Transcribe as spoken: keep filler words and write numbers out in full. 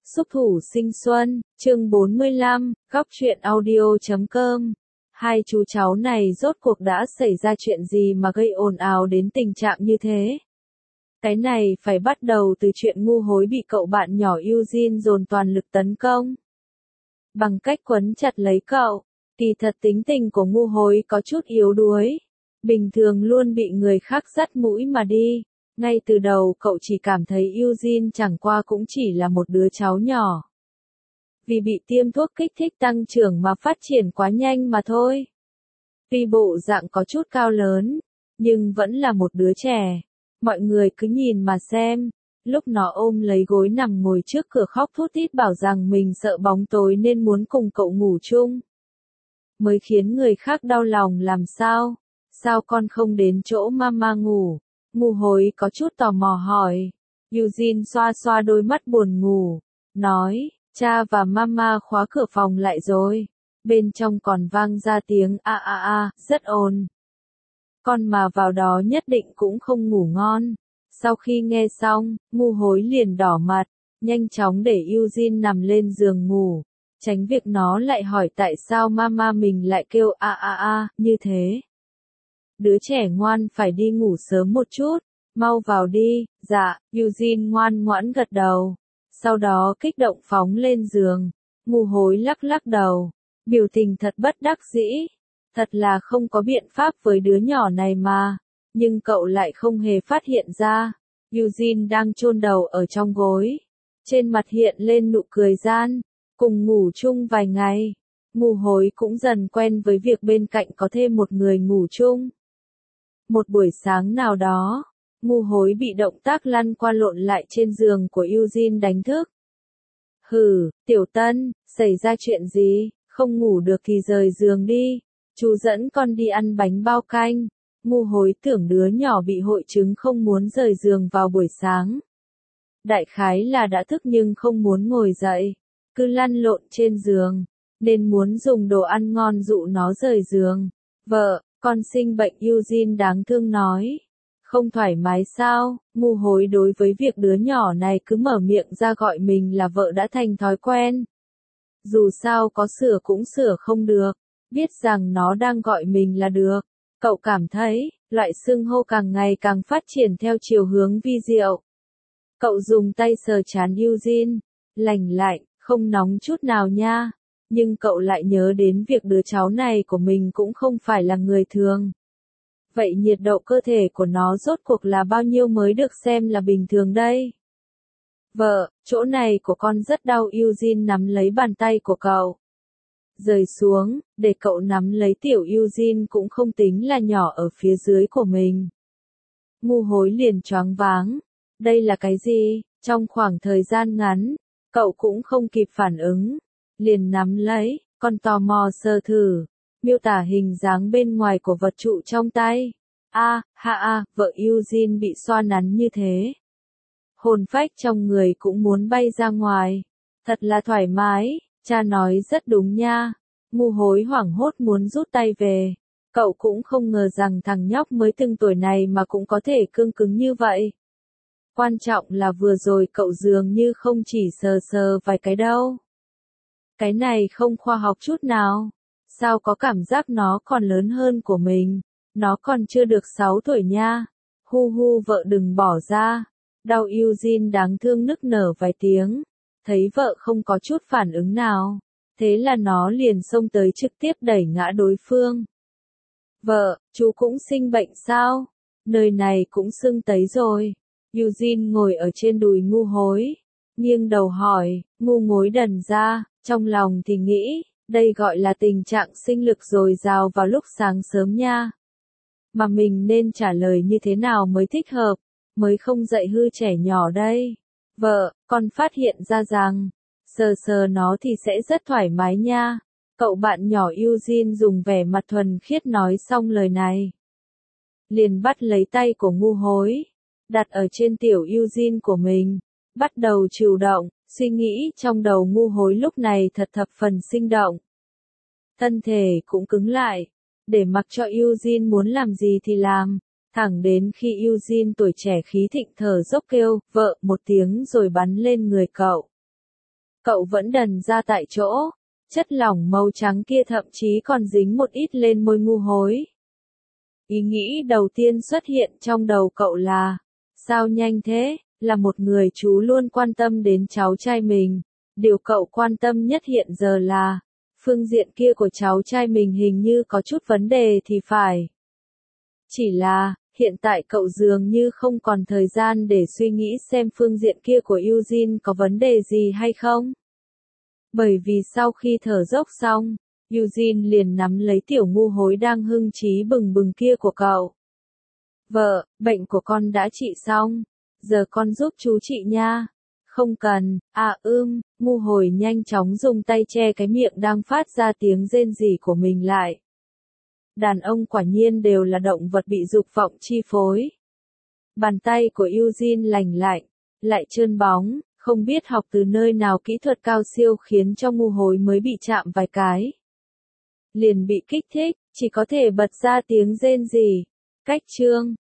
Xúc thủ sinh xuân, chương bốn mươi lăm, góc truyện audio chấm com. Hai chú cháu này rốt cuộc đã xảy ra chuyện gì mà gây ồn ào đến tình trạng như thế? Cái này phải bắt đầu từ chuyện ngu hối bị cậu bạn nhỏ Eugene dồn toàn lực tấn công. Bằng cách quấn chặt lấy cậu, kỳ thật tính tình của ngu hối có chút yếu đuối. Bình thường luôn bị người khác dắt mũi mà đi. Ngay từ đầu cậu chỉ cảm thấy Eugene chẳng qua cũng chỉ là một đứa cháu nhỏ. Vì bị tiêm thuốc kích thích tăng trưởng mà phát triển quá nhanh mà thôi. Tuy bộ dạng có chút cao lớn, nhưng vẫn là một đứa trẻ. Mọi người cứ nhìn mà xem, lúc nó ôm lấy gối nằm ngồi trước cửa khóc thút thít bảo rằng mình sợ bóng tối nên muốn cùng cậu ngủ chung. Mới khiến người khác đau lòng làm sao? Sao con không đến chỗ mama ngủ? Ngu hối có chút tò mò hỏi. Eugene xoa xoa đôi mắt buồn ngủ, nói, cha và mama khóa cửa phòng lại rồi. Bên trong còn vang ra tiếng a a a, rất ồn. Con mà vào đó nhất định cũng không ngủ ngon. Sau khi nghe xong, ngu hối liền đỏ mặt, nhanh chóng để Eugene nằm lên giường ngủ, tránh việc nó lại hỏi tại sao mama mình lại kêu a a a như thế. Đứa trẻ ngoan phải đi ngủ sớm một chút, mau vào đi, dạ, Eugene ngoan ngoãn gật đầu. Sau đó kích động phóng lên giường, ngu hối lắc lắc đầu, biểu tình thật bất đắc dĩ. Thật là không có biện pháp với đứa nhỏ này mà, nhưng cậu lại không hề phát hiện ra. Eugene đang chôn đầu ở trong gối, trên mặt hiện lên nụ cười gian, cùng ngủ chung vài ngày. Ngu hối cũng dần quen với việc bên cạnh có thêm một người ngủ chung. Một buổi sáng nào đó, ngu hối bị động tác lăn qua lộn lại trên giường của Eugene đánh thức. Hừ, tiểu tân, xảy ra chuyện gì, không ngủ được thì rời giường đi, chú dẫn con đi ăn bánh bao canh. Ngu hối tưởng đứa nhỏ bị hội chứng không muốn rời giường vào buổi sáng. Đại khái là đã thức nhưng không muốn ngồi dậy, cứ lăn lộn trên giường, nên muốn dùng đồ ăn ngon dụ nó rời giường. Vợ, con sinh bệnh, Eugene đáng thương nói. Không thoải mái sao? Ngu hối đối với việc đứa nhỏ này cứ mở miệng ra gọi mình là vợ đã thành thói quen. Dù sao có sửa cũng sửa không được, biết rằng nó đang gọi mình là được. Cậu cảm thấy, loại xưng hô càng ngày càng phát triển theo chiều hướng vi diệu. Cậu dùng tay sờ trán Eugene, lành lạnh, không nóng chút nào nha. Nhưng cậu lại nhớ đến việc đứa cháu này của mình cũng không phải là người thường. Vậy nhiệt độ cơ thể của nó rốt cuộc là bao nhiêu mới được xem là bình thường đây? Vợ, chỗ này của con rất đau. Eugene nắm lấy bàn tay của cậu, rời xuống, để cậu nắm lấy tiểu Eugene cũng không tính là nhỏ ở phía dưới của mình. Ngu hối liền choáng váng. Đây là cái gì? Trong khoảng thời gian ngắn, cậu cũng không kịp phản ứng. Liền nắm lấy, con tò mò sờ thử, miêu tả hình dáng bên ngoài của vật trụ trong tay. A, ha a, vợ Eugene bị xoa nắn như thế. Hồn phách trong người cũng muốn bay ra ngoài. Thật là thoải mái, cha nói rất đúng nha. Ngu hối hoảng hốt muốn rút tay về. Cậu cũng không ngờ rằng thằng nhóc mới từng tuổi này mà cũng có thể cương cứng như vậy. Quan trọng là vừa rồi cậu dường như không chỉ sờ sờ vài cái đâu. Cái này không khoa học chút nào. Sao có cảm giác nó còn lớn hơn của mình. Nó còn chưa được sáu tuổi nha. Hu hu, vợ đừng bỏ ra. Đau. Eugene đáng thương nức nở vài tiếng. Thấy vợ không có chút phản ứng nào, thế là nó liền xông tới trực tiếp đẩy ngã đối phương. Vợ, chú cũng sinh bệnh sao? Nơi này cũng sưng tấy rồi. Eugene ngồi ở trên đùi ngu hối, nghiêng đầu hỏi. Ngu ngối đần ra, trong lòng thì nghĩ, đây gọi là tình trạng sinh lực dồi dào vào lúc sáng sớm nha. Mà mình nên trả lời như thế nào mới thích hợp, mới không dạy hư trẻ nhỏ đây. Vợ, con phát hiện ra rằng, sờ sờ nó thì sẽ rất thoải mái nha. Cậu bạn nhỏ Eugene dùng vẻ mặt thuần khiết nói xong lời này, liền bắt lấy tay của ngu hối, đặt ở trên tiểu Eugene của mình, bắt đầu chịu động. Suy nghĩ trong đầu ngu hối lúc này thật thập phần sinh động. Thân thể cũng cứng lại, để mặc cho Eugene muốn làm gì thì làm. Thẳng đến khi Eugene tuổi trẻ khí thịnh thở dốc kêu, vợ, một tiếng rồi bắn lên người cậu. cậu vẫn đần ra tại chỗ, chất lỏng màu trắng kia thậm chí còn dính một ít lên môi ngu hối. Ý nghĩ đầu tiên xuất hiện trong đầu cậu là, sao nhanh thế, là một người chú luôn quan tâm đến cháu trai mình, điều cậu quan tâm nhất hiện giờ là, phương diện kia của cháu trai mình hình như có chút vấn đề thì phải. Chỉ là, hiện tại cậu dường như không còn thời gian để suy nghĩ xem phương diện kia của Eugene có vấn đề gì hay không. Bởi vì sau khi thở dốc xong, Eugene liền nắm lấy tiểu ngu hối đang hưng trí bừng bừng kia của cậu. Vợ, bệnh của con đã trị xong, giờ con giúp chú trị nha. Không cần, à ưm, ngu hồi nhanh chóng dùng tay che cái miệng đang phát ra tiếng rên rỉ của mình lại. Đàn ông quả nhiên đều là động vật bị dục vọng chi phối. Bàn tay của Eugene lành lạnh, lại trơn bóng, không biết học từ nơi nào kỹ thuật cao siêu khiến cho ngu hối mới bị chạm vài cái. Liền bị kích thích, chỉ có thể bật ra tiếng rên rỉ. Cách chương